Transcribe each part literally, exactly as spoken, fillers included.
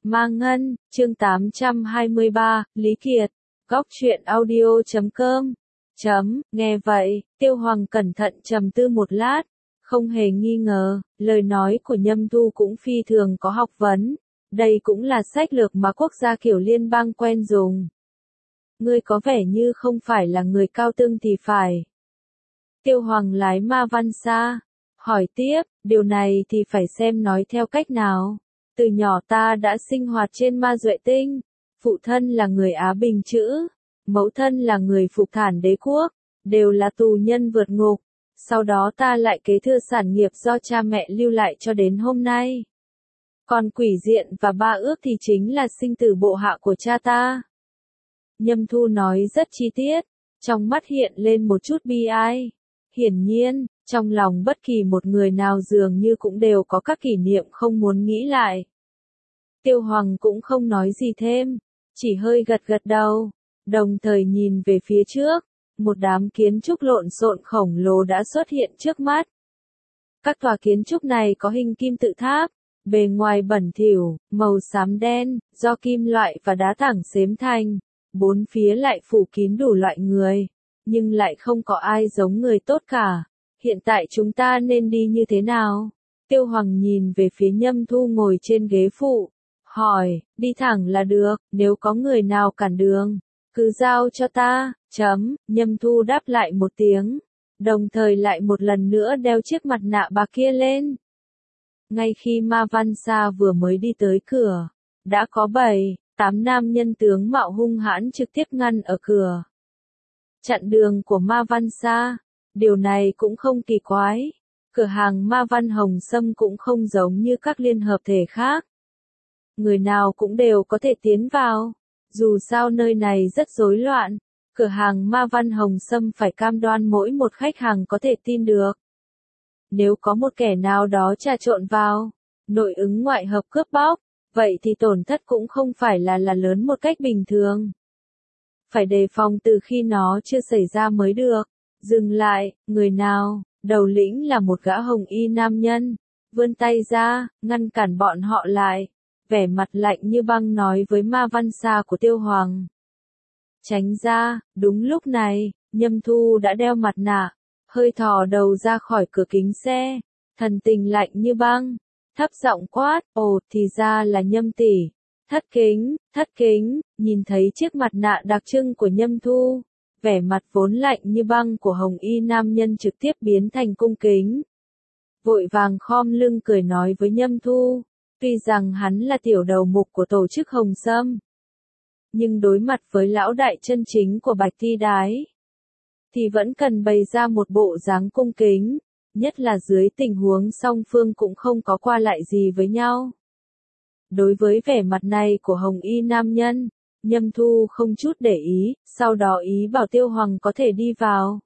Ma Ngân, chương tám trăm hai mươi ba, Lý Kiệt, góc truyện audio chấm com. Chấm, nghe vậy, Tiêu Hoàng cẩn thận trầm tư một lát, không hề nghi ngờ, lời nói của Nhâm Thu cũng phi thường có học vấn, đây cũng là sách lược mà quốc gia kiểu liên bang quen dùng. Ngươi có vẻ như không phải là người cao tương thì phải. Tiêu Hoàng lái Ma Văn xa, hỏi tiếp, điều này thì phải xem nói theo cách nào. Từ nhỏ ta đã sinh hoạt trên Ma Duệ Tinh, phụ thân là người Á Bình Chữ, mẫu thân là người Phục Thản Đế Quốc, đều là tù nhân vượt ngục, sau đó ta lại kế thừa sản nghiệp do cha mẹ lưu lại cho đến hôm nay. Còn Quỷ Diện và Ba Ước thì chính là sinh tử bộ hạ của cha ta. Nhâm Thu nói rất chi tiết, trong mắt hiện lên một chút bi ai. Hiển nhiên, trong lòng bất kỳ một người nào dường như cũng đều có các kỷ niệm không muốn nghĩ lại. Tiêu Hoàng cũng không nói gì thêm, chỉ hơi gật gật đầu, đồng thời nhìn về phía trước, một đám kiến trúc lộn xộn khổng lồ đã xuất hiện trước mắt. Các tòa kiến trúc này có hình kim tự tháp, bề ngoài bẩn thỉu, màu xám đen, do kim loại và đá tảng xếm thành, bốn phía lại phủ kín đủ loại người, nhưng lại không có ai giống người tốt cả. Hiện tại chúng ta nên đi như thế nào? Tiêu Hoàng nhìn về phía Nhâm Thu ngồi trên ghế phụ, hỏi, đi thẳng là được, nếu có người nào cản đường, cứ giao cho ta, chấm, Nhâm Thu đáp lại một tiếng, đồng thời lại một lần nữa đeo chiếc mặt nạ bạc kia lên. Ngay khi Ma Văn Sa vừa mới đi tới cửa, đã có bảy, tám nam nhân tướng mạo hung hãn trực tiếp ngăn ở cửa. Chặn đường của Ma Văn Sa, điều này cũng không kỳ quái, cửa hàng Ma Văn Hồng Sâm cũng không giống như các liên hợp thể khác. Người nào cũng đều có thể tiến vào, dù sao nơi này rất rối loạn, cửa hàng Ma Văn Hồng Sâm phải cam đoan mỗi một khách hàng có thể tin được. Nếu có một kẻ nào đó trà trộn vào, nội ứng ngoại hợp cướp bóc, vậy thì tổn thất cũng không phải là là lớn một cách bình thường. Phải đề phòng từ khi nó chưa xảy ra mới được. Dừng lại, người nào, đầu lĩnh là một gã hồng y nam nhân, vươn tay ra, ngăn cản bọn họ lại, vẻ mặt lạnh như băng nói với Ma Văn Sa của Tiêu Hoàng. Tránh ra, đúng lúc này, Nhâm Thu đã đeo mặt nạ, hơi thò đầu ra khỏi cửa kính xe, thần tình lạnh như băng, thấp giọng quát, ồ thì ra là Nhâm tỷ. Thất kính, thất kính, nhìn thấy chiếc mặt nạ đặc trưng của Nhâm Thu, vẻ mặt vốn lạnh như băng của hồng y nam nhân trực tiếp biến thành cung kính. Vội vàng khom lưng cười nói với Nhâm Thu, tuy rằng hắn là tiểu đầu mục của tổ chức Hồng Sâm, nhưng đối mặt với lão đại chân chính của Bạch Ti Đái, thì vẫn cần bày ra một bộ dáng cung kính, nhất là dưới tình huống song phương cũng không có qua lại gì với nhau. Đối với vẻ mặt này của hồng y nam nhân, Nhâm Thu không chút để ý, sau đó ý bảo Tiêu Hoàng có thể đi vào.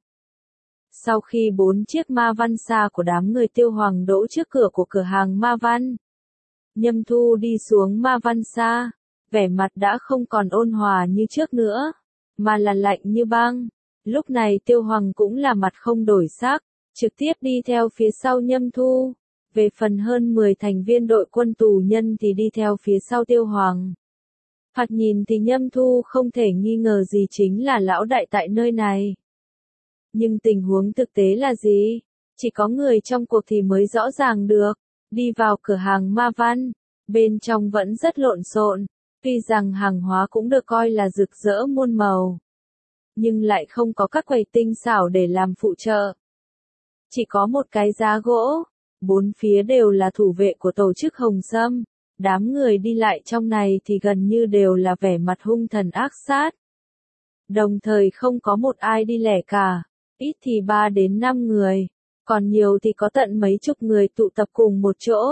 Sau khi bốn chiếc Ma Văn xa của đám người Tiêu Hoàng đỗ trước cửa của cửa hàng Ma Văn, Nhâm Thu đi xuống Ma Văn xa, vẻ mặt đã không còn ôn hòa như trước nữa, mà là lạnh như băng. Lúc này Tiêu Hoàng cũng là mặt không đổi sắc, trực tiếp đi theo phía sau Nhâm Thu. Về phần hơn mười thành viên đội quân tù nhân thì đi theo phía sau Tiêu Hoàng. Thoạt nhìn thì Nhâm Thu không thể nghi ngờ gì chính là lão đại tại nơi này. Nhưng tình huống thực tế là gì? Chỉ có người trong cuộc thì mới rõ ràng được. Đi vào cửa hàng Ma Văn, bên trong vẫn rất lộn xộn, tuy rằng hàng hóa cũng được coi là rực rỡ muôn màu, nhưng lại không có các quầy tinh xảo để làm phụ trợ. Chỉ có một cái giá gỗ. Bốn phía đều là thủ vệ của tổ chức Hồng Sâm, đám người đi lại trong này thì gần như đều là vẻ mặt hung thần ác sát. Đồng thời không có một ai đi lẻ cả, ít thì ba đến năm người, còn nhiều thì có tận mấy chục người tụ tập cùng một chỗ.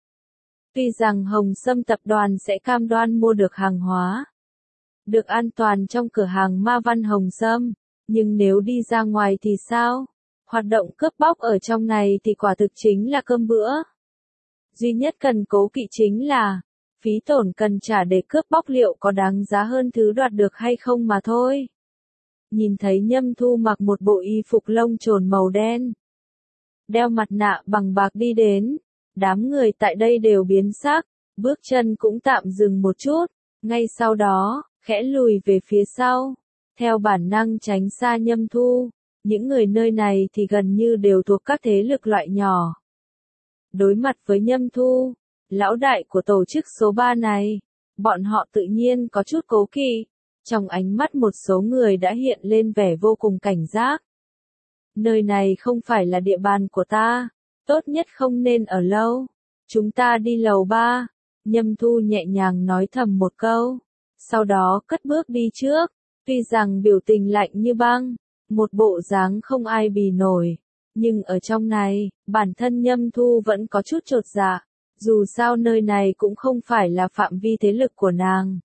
Tuy rằng Hồng Sâm tập đoàn sẽ cam đoan mua được hàng hóa, được an toàn trong cửa hàng Ma Văn Hồng Sâm, nhưng nếu đi ra ngoài thì sao? Hoạt động cướp bóc ở trong này thì quả thực chính là cơm bữa. Duy nhất cần cố kỵ chính là, phí tổn cần trả để cướp bóc liệu có đáng giá hơn thứ đoạt được hay không mà thôi. Nhìn thấy Nhâm Thu mặc một bộ y phục lông trồn màu đen, đeo mặt nạ bằng bạc đi đến, đám người tại đây đều biến sắc, bước chân cũng tạm dừng một chút, ngay sau đó, khẽ lùi về phía sau, theo bản năng tránh xa Nhâm Thu. Những người nơi này thì gần như đều thuộc các thế lực loại nhỏ. Đối mặt với Nhâm Thu, lão đại của tổ chức số ba này, bọn họ tự nhiên có chút cố kỵ, trong ánh mắt một số người đã hiện lên vẻ vô cùng cảnh giác. Nơi này không phải là địa bàn của ta, tốt nhất không nên ở lâu. Chúng ta đi lầu ba, Nhâm Thu nhẹ nhàng nói thầm một câu, sau đó cất bước đi trước, tuy rằng biểu tình lạnh như băng, một bộ dáng không ai bì nổi, nhưng ở trong này, bản thân Nhâm Thu vẫn có chút chột dạ, dù sao nơi này cũng không phải là phạm vi thế lực của nàng.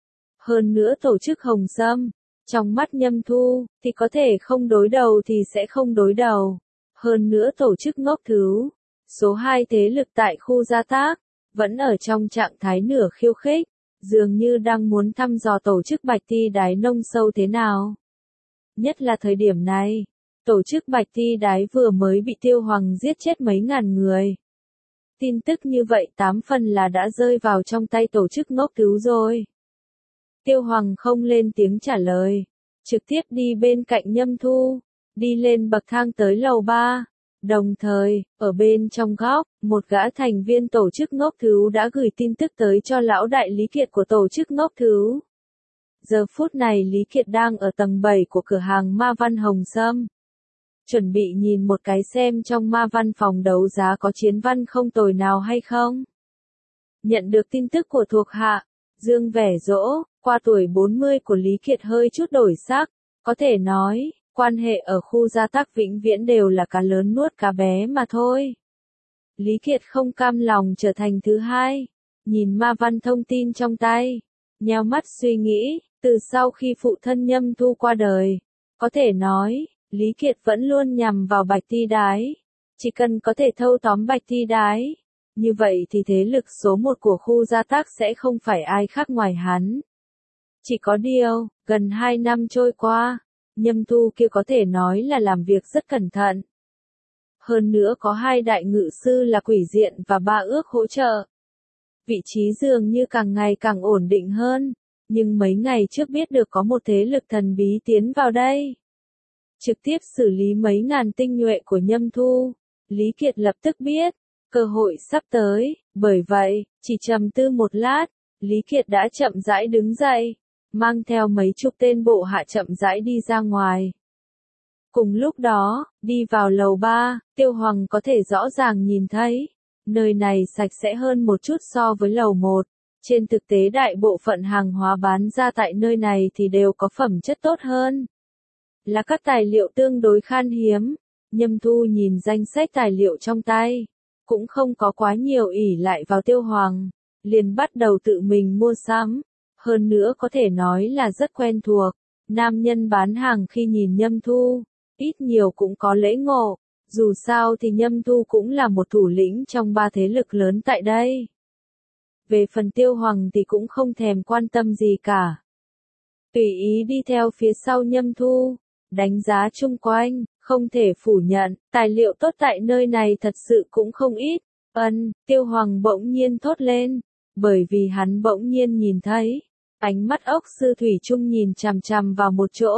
Hơn nữa tổ chức Hồng Sâm, trong mắt Nhâm Thu, thì có thể không đối đầu thì sẽ không đối đầu. Hơn nữa tổ chức Ngốc Thứ, số hai thế lực tại khu gia tác, vẫn ở trong trạng thái nửa khiêu khích, dường như đang muốn thăm dò tổ chức Bạch Ti Đái nông sâu thế nào. Nhất là thời điểm này, tổ chức Bạch Ti Đái vừa mới bị Tiêu Hoàng giết chết mấy ngàn người. Tin tức như vậy tám phần là đã rơi vào trong tay tổ chức Ngốc Thứ rồi. Tiêu Hoàng không lên tiếng trả lời, trực tiếp đi bên cạnh Nhâm Thu, đi lên bậc thang tới lầu ba. Đồng thời, ở bên trong góc, một gã thành viên tổ chức Ngốc Thứ đã gửi tin tức tới cho lão đại Lý Kiệt của tổ chức Ngốc Thứ. Giờ phút này Lý Kiệt đang ở tầng bảy của cửa hàng Ma Văn Hồng Sâm. Chuẩn bị nhìn một cái xem trong ma văn phòng đấu giá có chiến văn không tồi nào hay không. Nhận được tin tức của thuộc hạ, Dương vẻ dỗ, qua tuổi bốn mươi của Lý Kiệt hơi chút đổi sắc, có thể nói, quan hệ ở khu gia tác vĩnh viễn đều là cá lớn nuốt cá bé mà thôi. Lý Kiệt không cam lòng trở thành thứ hai, nhìn ma văn thông tin trong tay, nheo mắt suy nghĩ, từ sau khi phụ thân Nhâm Thu qua đời, có thể nói, Lý Kiệt vẫn luôn nhằm vào Bạch Ti Đái, chỉ cần có thể thâu tóm Bạch Ti Đái, như vậy thì thế lực số một của khu gia tác sẽ không phải ai khác ngoài hắn. Chỉ có điều, gần hai năm trôi qua, Nhâm Thu kia có thể nói là làm việc rất cẩn thận. Hơn nữa có hai đại ngự sư là Quỷ Diện và Ba Ước hỗ trợ. Vị trí dường như càng ngày càng ổn định hơn, nhưng mấy ngày trước biết được có một thế lực thần bí tiến vào đây. Trực tiếp xử lý mấy ngàn tinh nhuệ của Nhâm Thu, Lý Kiệt lập tức biết, cơ hội sắp tới, bởi vậy, chỉ trầm tư một lát, Lý Kiệt đã chậm rãi đứng dậy, mang theo mấy chục tên bộ hạ chậm rãi đi ra ngoài. Cùng lúc đó, đi vào lầu ba, Tiêu Hoàng có thể rõ ràng nhìn thấy, nơi này sạch sẽ hơn một chút so với lầu một. Trên thực tế đại bộ phận hàng hóa bán ra tại nơi này thì đều có phẩm chất tốt hơn. Là các tài liệu tương đối khan hiếm, Nhâm Thu nhìn danh sách tài liệu trong tay, cũng không có quá nhiều ỷ lại vào Tiêu Hoàng, liền bắt đầu tự mình mua sắm, hơn nữa có thể nói là rất quen thuộc. Nam nhân bán hàng khi nhìn Nhâm Thu, ít nhiều cũng có lễ ngộ, dù sao thì Nhâm Thu cũng là một thủ lĩnh trong ba thế lực lớn tại đây. Về phần Tiêu Hoàng thì cũng không thèm quan tâm gì cả. Tùy ý đi theo phía sau Nhâm Thu, đánh giá chung quanh, không thể phủ nhận, tài liệu tốt tại nơi này thật sự cũng không ít. Ân, Tiêu Hoàng bỗng nhiên thốt lên, bởi vì hắn bỗng nhiên nhìn thấy, ánh mắt ốc sư thủy chung nhìn chằm chằm vào một chỗ.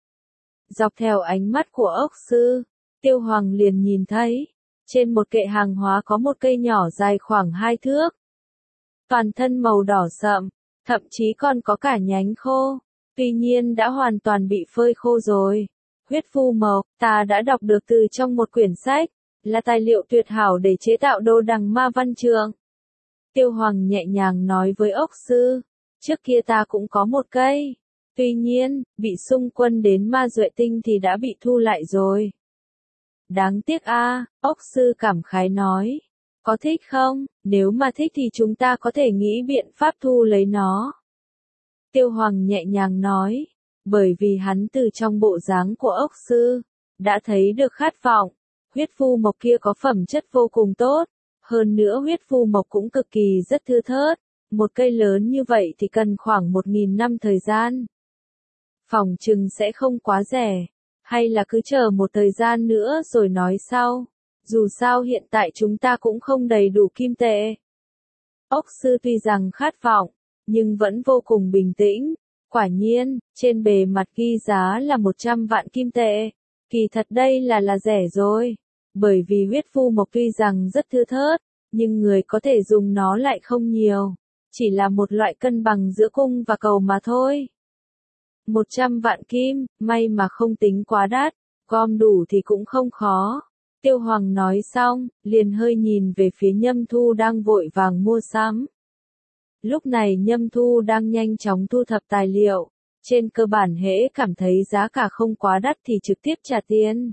Dọc theo ánh mắt của ốc sư, Tiêu Hoàng liền nhìn thấy, trên một kệ hàng hóa có một cây nhỏ dài khoảng hai thước. Toàn thân màu đỏ sậm, thậm chí còn có cả nhánh khô, tuy nhiên đã hoàn toàn bị phơi khô rồi. Huyết Phu Mộc, ta đã đọc được từ trong một quyển sách, là tài liệu tuyệt hảo để chế tạo đồ đằng ma văn trường. Tiêu Hoàng nhẹ nhàng nói với ốc sư, trước kia ta cũng có một cây, tuy nhiên, bị xung quân đến ma duệ tinh thì đã bị thu lại rồi. Đáng tiếc a, ốc sư cảm khái nói. Có thích không? Nếu mà thích thì chúng ta có thể nghĩ biện pháp thu lấy nó. Tiêu Hoàng nhẹ nhàng nói, bởi vì hắn từ trong bộ dáng của ốc sư, đã thấy được khát vọng. Huyết Phu Mộc kia có phẩm chất vô cùng tốt, hơn nữa huyết Phu Mộc cũng cực kỳ rất thưa thớt, một cây lớn như vậy thì cần khoảng một nghìn năm thời gian. Phòng chừng sẽ không quá rẻ, hay là cứ chờ một thời gian nữa rồi nói sau. Dù sao hiện tại chúng ta cũng không đầy đủ kim tệ. Ốc sư tuy rằng khát vọng, nhưng vẫn vô cùng bình tĩnh. Quả nhiên, trên bề mặt ghi giá là một trăm vạn kim tệ. Kỳ thật đây là là rẻ rồi. Bởi vì huyết vu mộc tuy rằng rất thưa thớt, nhưng người có thể dùng nó lại không nhiều. Chỉ là một loại cân bằng giữa cung và cầu mà thôi. Một trăm vạn kim, may mà không tính quá đắt, gom đủ thì cũng không khó. Tiêu Hoàng nói xong, liền hơi nhìn về phía Nhâm Thu đang vội vàng mua sắm. Lúc này Nhâm Thu đang nhanh chóng thu thập tài liệu, trên cơ bản hễ cảm thấy giá cả không quá đắt thì trực tiếp trả tiền.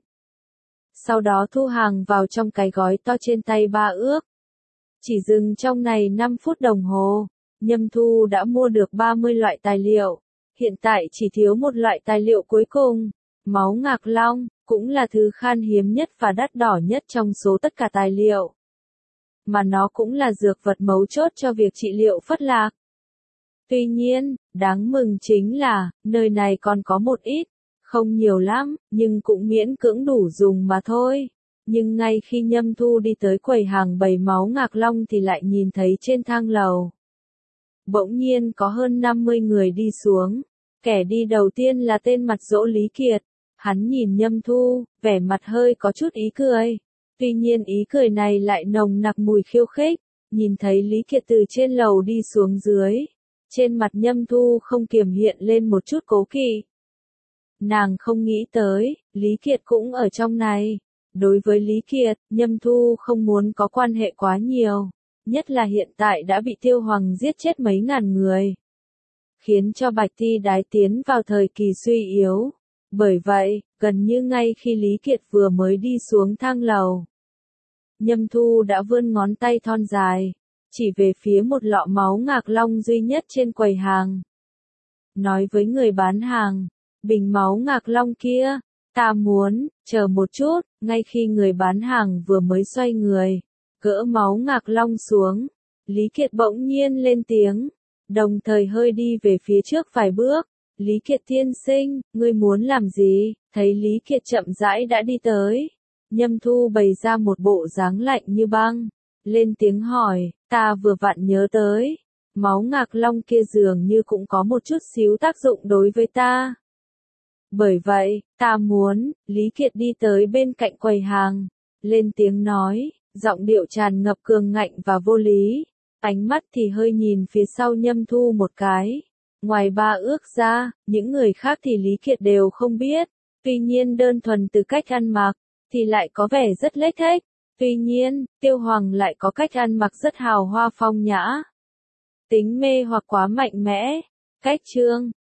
Sau đó thu hàng vào trong cái gói to trên tay ba ước. Chỉ dừng trong này năm phút đồng hồ, Nhâm Thu đã mua được ba mươi loại tài liệu. Hiện tại chỉ thiếu một loại tài liệu cuối cùng, máu ngạc long, cũng là thứ khan hiếm nhất và đắt đỏ nhất trong số tất cả tài liệu. Mà nó cũng là dược vật mấu chốt cho việc trị liệu phất lạc. Tuy nhiên, đáng mừng chính là, nơi này còn có một ít, không nhiều lắm, nhưng cũng miễn cưỡng đủ dùng mà thôi. Nhưng ngay khi Nhâm Thu đi tới quầy hàng bày máu ngạc long thì lại nhìn thấy trên thang lầu. Bỗng nhiên có hơn năm mươi người đi xuống. Kẻ đi đầu tiên là tên mặt Dỗ Lý Kiệt. Hắn nhìn Nhâm Thu, vẻ mặt hơi có chút ý cười. Tuy nhiên ý cười này lại nồng nặc mùi khiêu khích. Nhìn thấy Lý Kiệt từ trên lầu đi xuống dưới. Trên mặt Nhâm Thu không kiềm hiện lên một chút cố kỵ. Nàng không nghĩ tới, Lý Kiệt cũng ở trong này. Đối với Lý Kiệt, Nhâm Thu không muốn có quan hệ quá nhiều. Nhất là hiện tại đã bị Tiêu Hoàng giết chết mấy ngàn người. Khiến cho Bạch Ti Đái tiến vào thời kỳ suy yếu. Bởi vậy, gần như ngay khi Lý Kiệt vừa mới đi xuống thang lầu, Nhâm Thu đã vươn ngón tay thon dài, chỉ về phía một lọ máu ngạc long duy nhất trên quầy hàng. Nói với người bán hàng, bình máu ngạc long kia, ta muốn, chờ một chút, ngay khi người bán hàng vừa mới xoay người, gỡ máu ngạc long xuống, Lý Kiệt bỗng nhiên lên tiếng. Đồng thời hơi đi về phía trước vài bước. Lý Kiệt tiên sinh, ngươi muốn làm gì? Thấy Lý Kiệt chậm rãi đã đi tới. Nhâm Thu bày ra một bộ dáng lạnh như băng. Lên tiếng hỏi, ta vừa vặn nhớ tới. Máu ngạc long kia dường như cũng có một chút xíu tác dụng đối với ta. Bởi vậy, ta muốn, Lý Kiệt đi tới bên cạnh quầy hàng. Lên tiếng nói, giọng điệu tràn ngập cường ngạnh và vô lý. Ánh mắt thì hơi nhìn phía sau Nhâm Thu một cái. Ngoài ba ước ra, những người khác thì Lý Kiệt đều không biết. Tuy nhiên đơn thuần từ cách ăn mặc, thì lại có vẻ rất lếch thếch. Tuy nhiên, Tiêu Hoàng lại có cách ăn mặc rất hào hoa phong nhã. Tính mê hoặc quá mạnh mẽ. Cách chương